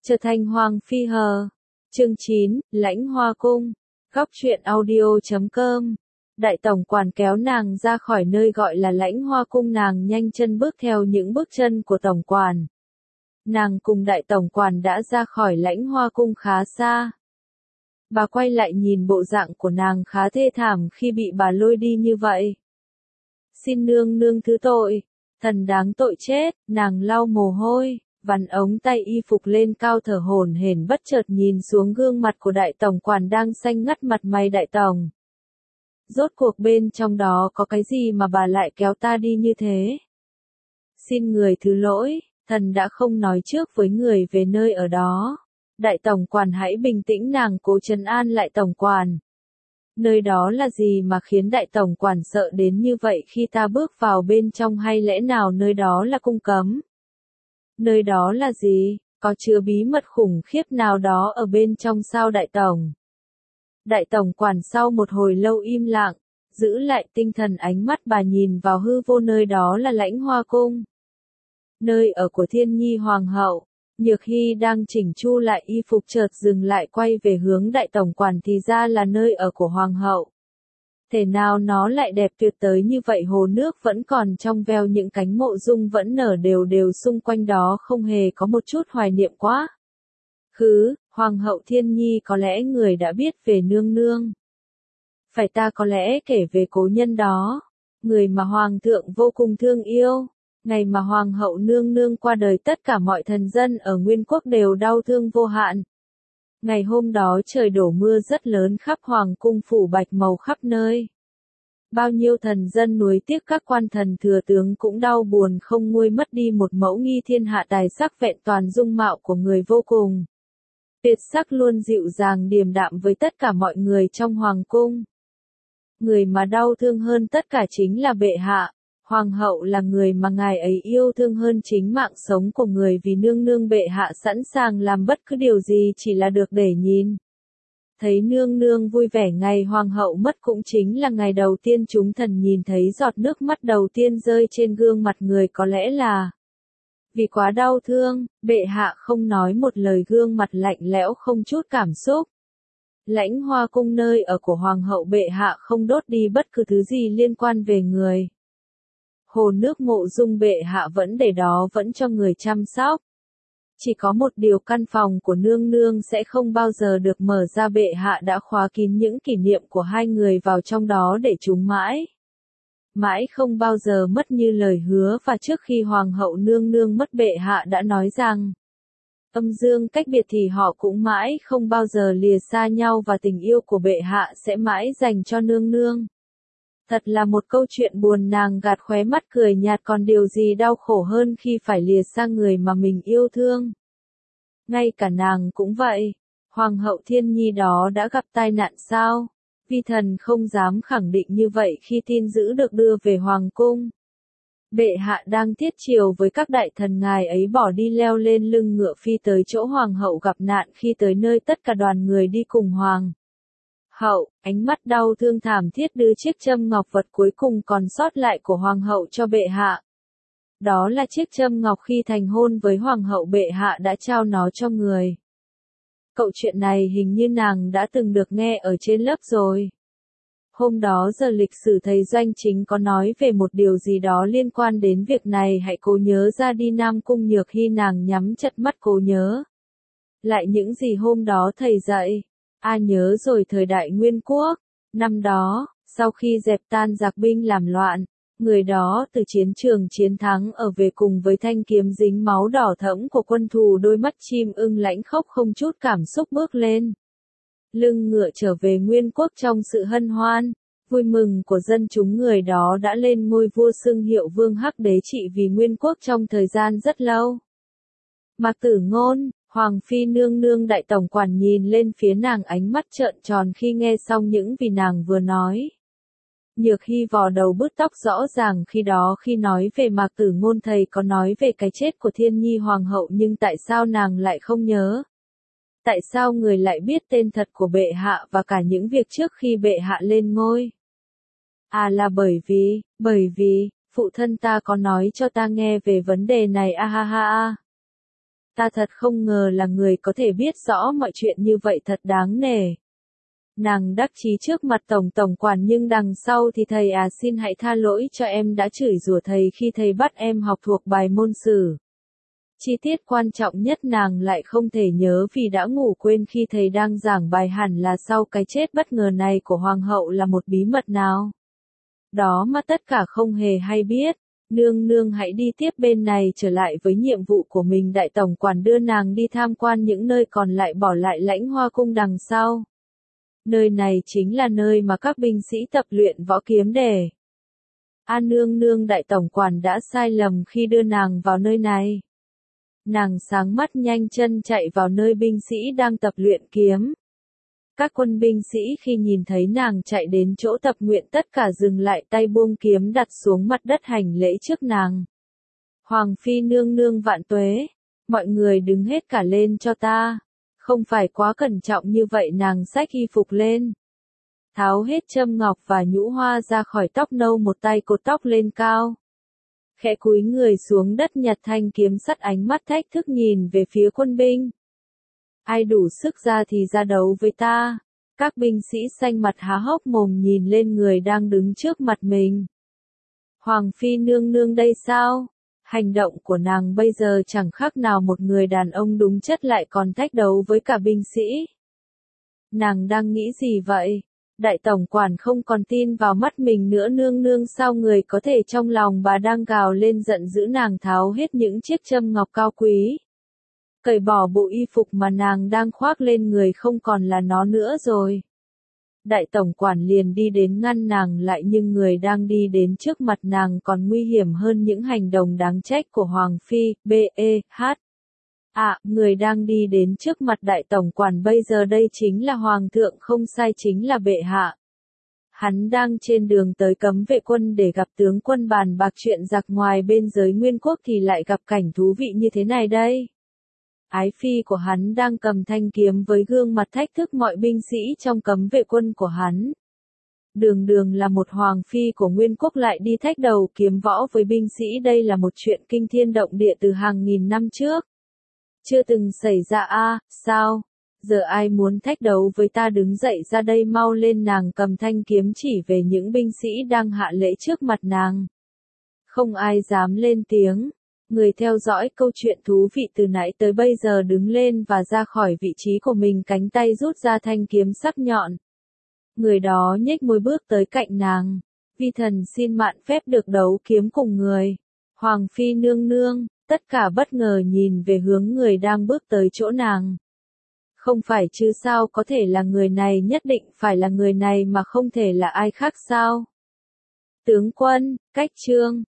Trở thành Hoàng Phi hờ. Chương 9, Lãnh Hoa Cung. Góc truyện audio.com. Đại tổng quản kéo nàng ra khỏi nơi gọi là Lãnh Hoa Cung, nàng nhanh chân bước theo những bước chân của tổng quản. Nàng cùng đại tổng quản đã ra khỏi Lãnh Hoa Cung khá xa. Bà quay lại nhìn bộ dạng của nàng khá thê thảm khi bị bà lôi đi như vậy. Xin nương nương thứ tội, thần đáng tội chết. Nàng lau mồ hôi, vặn ống tay y phục lên cao, thở hổn hển, bất chợt nhìn xuống gương mặt của đại tổng quản đang xanh ngắt mặt mày. Đại tổng, rốt cuộc bên trong đó có cái gì mà bà lại kéo ta đi như thế? Xin người thứ lỗi, thần đã không nói trước với người về nơi ở đó. Đại tổng quản hãy bình tĩnh, nàng cố trấn an lại tổng quản. Nơi đó là gì mà khiến đại tổng quản sợ đến như vậy? Khi ta bước vào bên trong, hay lẽ nào nơi đó là cung cấm? Nơi đó là gì? Có chứa bí mật khủng khiếp nào đó ở bên trong sao đại tổng? Đại tổng quản sau một hồi lâu im lặng, giữ lại tinh thần, ánh mắt bà nhìn vào hư vô. Nơi đó là Lãnh Hoa Cung, nơi ở của Thiên Nhi Hoàng hậu. Nhược Hy đang chỉnh chu lại y phục chợt dừng lại, quay về hướng đại tổng quản. Thì ra là nơi ở của Hoàng hậu. Thế nào nó lại đẹp tuyệt tới như vậy? Hồ nước vẫn còn trong veo, những cánh mộ dung vẫn nở đều đều xung quanh đó, không hề có một chút hoài niệm quá khứ. Hoàng hậu Thiên Nhi, có lẽ người đã biết về nương nương. Phải, ta có lẽ kể về cố nhân đó, người mà hoàng thượng vô cùng thương yêu. Ngày mà hoàng hậu nương nương qua đời, tất cả mọi thần dân ở Nguyên Quốc đều đau thương vô hạn. Ngày hôm đó trời đổ mưa rất lớn, khắp hoàng cung phủ bạch màu khắp nơi. Bao nhiêu thần dân nuối tiếc, các quan thần thừa tướng cũng đau buồn không nguôi, mất đi một mẫu nghi thiên hạ tài sắc vẹn toàn, dung mạo của người vô cùng tuyệt sắc, luôn dịu dàng điềm đạm với tất cả mọi người trong hoàng cung. Người mà đau thương hơn tất cả chính là bệ hạ. Hoàng hậu là người mà ngài ấy yêu thương hơn chính mạng sống của người, vì nương nương bệ hạ sẵn sàng làm bất cứ điều gì chỉ là được để nhìn thấy nương nương vui vẻ. Ngày hoàng hậu mất cũng chính là ngày đầu tiên chúng thần nhìn thấy giọt nước mắt đầu tiên rơi trên gương mặt người. Có lẽ là vì quá đau thương, bệ hạ không nói một lời, gương mặt lạnh lẽo không chút cảm xúc. Lãnh Hoa Cung, nơi ở của hoàng hậu, bệ hạ không đốt đi bất cứ thứ gì liên quan về người. Hồ nước mộ dung bệ hạ vẫn để đó, vẫn cho người chăm sóc. Chỉ có một điều, căn phòng của nương nương sẽ không bao giờ được mở ra. Bệ hạ đã khóa kín những kỷ niệm của hai người vào trong đó, để chúng mãi không bao giờ mất như lời hứa. Và trước khi hoàng hậu nương nương mất, bệ hạ đã nói rằng âm dương cách biệt thì họ cũng mãi không bao giờ lìa xa nhau, và tình yêu của bệ hạ sẽ mãi dành cho nương nương. Thật là một câu chuyện buồn. Nàng gạt khóe mắt cười nhạt, còn điều gì đau khổ hơn khi phải lìa xa người mà mình yêu thương. Ngay cả nàng cũng vậy. Hoàng hậu Thiên Nhi đó đã gặp tai nạn sao? Vi thần không dám khẳng định như vậy. Khi tin dữ được đưa về hoàng cung, bệ hạ đang thiết triều với các đại thần, ngài ấy bỏ đi, leo lên lưng ngựa phi tới chỗ hoàng hậu gặp nạn. Khi tới nơi, tất cả đoàn người đi cùng hoàng hậu, ánh mắt đau thương thảm thiết, đưa chiếc châm ngọc, vật cuối cùng còn sót lại của hoàng hậu, cho bệ hạ. Đó là chiếc châm ngọc khi thành hôn với hoàng hậu, bệ hạ đã trao nó cho người. Câu chuyện này hình như nàng đã từng được nghe ở trên lớp rồi. Hôm đó giờ lịch sử thầy Doanh Chính có nói về một điều gì đó liên quan đến việc này. Hãy cố nhớ ra đi. Nam Cung Nhược Hy, nàng nhắm chặt mắt cố nhớ lại những gì hôm đó thầy dạy. Nhớ rồi, thời đại Nguyên Quốc. Năm đó, sau khi dẹp tan giặc binh làm loạn, người đó từ chiến trường chiến thắng ở về cùng với thanh kiếm dính máu đỏ thẫm của quân thù. Đôi mắt chim ưng lãnh khốc không chút cảm xúc bước lên lưng ngựa trở về Nguyên Quốc trong sự hân hoan, vui mừng của dân chúng. Người đó đã lên ngôi vua, xưng hiệu Vương Hắc Đế, trị vì Nguyên Quốc trong thời gian rất lâu. Mạc Tử Ngôn, Hoàng Phi nương nương. Đại tổng quản nhìn lên phía nàng, ánh mắt trợn tròn khi nghe xong những gì nàng vừa nói. Nhược Hy vò đầu bứt tóc. Rõ ràng khi đó, khi nói về Mạc Tử Ngôn, thầy có nói về cái chết của Thiên Nhi Hoàng hậu, nhưng tại sao nàng lại không nhớ? Tại sao người lại biết tên thật của bệ hạ và cả những việc trước khi bệ hạ lên ngôi? Là bởi vì, phụ thân ta có nói cho ta nghe về vấn đề này. Ha ha ha. Ta thật không ngờ là người có thể biết rõ mọi chuyện như vậy, thật đáng nể. Nàng đắc chí trước mặt tổng quản, nhưng đằng sau thì thầy xin hãy tha lỗi cho em đã chửi rủa thầy khi thầy bắt em học thuộc bài môn sử. Chi tiết quan trọng nhất nàng lại không thể nhớ vì đã ngủ quên khi thầy đang giảng bài, hẳn là sau cái chết bất ngờ này của hoàng hậu là một bí mật nào đó mà tất cả không hề hay biết. Nương nương hãy đi tiếp bên này, trở lại với nhiệm vụ của mình. Đại tổng quản đưa nàng đi tham quan những nơi còn lại, bỏ lại Lãnh Hoa cung đằng sau. Nơi này chính là nơi mà các binh sĩ tập luyện võ kiếm để. Nương nương, đại tổng quản đã sai lầm khi đưa nàng vào nơi này. Nàng sáng mắt nhanh chân chạy vào nơi binh sĩ đang tập luyện kiếm. Các quân binh sĩ khi nhìn thấy nàng chạy đến chỗ tập luyện tất cả dừng lại, tay buông kiếm đặt xuống mặt đất hành lễ trước nàng. Hoàng phi nương nương vạn tuế, mọi người đứng hết cả lên cho ta. Không phải quá cẩn trọng như vậy. Nàng xách y phục lên, tháo hết châm ngọc và nhũ hoa ra khỏi tóc nâu, một tay cột tóc lên cao. Khẽ cúi người xuống đất nhặt thanh kiếm sắt, ánh mắt thách thức nhìn về phía quân binh. Ai đủ sức ra thì ra đấu với ta. Các binh sĩ xanh mặt há hốc mồm nhìn lên người đang đứng trước mặt mình. Hoàng phi nương nương đây sao? Hành động của nàng bây giờ chẳng khác nào một người đàn ông đúng chất, lại còn thách đấu với cả binh sĩ. Nàng đang nghĩ gì vậy? Đại tổng quản không còn tin vào mắt mình nữa. Nương nương, sao người có thể? Trong lòng bà đang gào lên giận dữ, nàng tháo hết những chiếc châm ngọc cao quý. Cởi bỏ bộ y phục mà nàng đang khoác lên người, không còn là nó nữa rồi. Đại tổng quản liền đi đến ngăn nàng lại, nhưng người đang đi đến trước mặt nàng còn nguy hiểm hơn những hành động đáng trách của Hoàng phi. Người đang đi đến trước mặt đại tổng quản bây giờ đây chính là Hoàng thượng, không sai, chính là bệ hạ. Hắn đang trên đường tới cấm vệ quân để gặp tướng quân bàn bạc chuyện giặc ngoài bên giới Nguyên quốc thì lại gặp cảnh thú vị như thế này đây. Ái phi của hắn đang cầm thanh kiếm với gương mặt thách thức mọi binh sĩ trong cấm vệ quân của hắn. Đường đường là một hoàng phi của Nguyên quốc lại đi thách đầu kiếm võ với binh sĩ, đây là một chuyện kinh thiên động địa từ hàng nghìn năm trước. Chưa từng xảy ra. Sao? Giờ ai muốn thách đấu với ta? Đứng dậy ra đây mau lên. Nàng cầm thanh kiếm chỉ về những binh sĩ đang hạ lễ trước mặt nàng. Không ai dám lên tiếng. Người theo dõi câu chuyện thú vị từ nãy tới bây giờ đứng lên và ra khỏi vị trí của mình, cánh tay rút ra thanh kiếm sắc nhọn. Người đó nhếch môi bước tới cạnh nàng. Vi thần xin mạn phép được đấu kiếm cùng người. Hoàng phi nương nương, tất cả bất ngờ nhìn về hướng người đang bước tới chỗ nàng. Không phải chứ, sao có thể là người này? Nhất định phải là người này mà không thể là ai khác sao? Tướng quân, cách trương.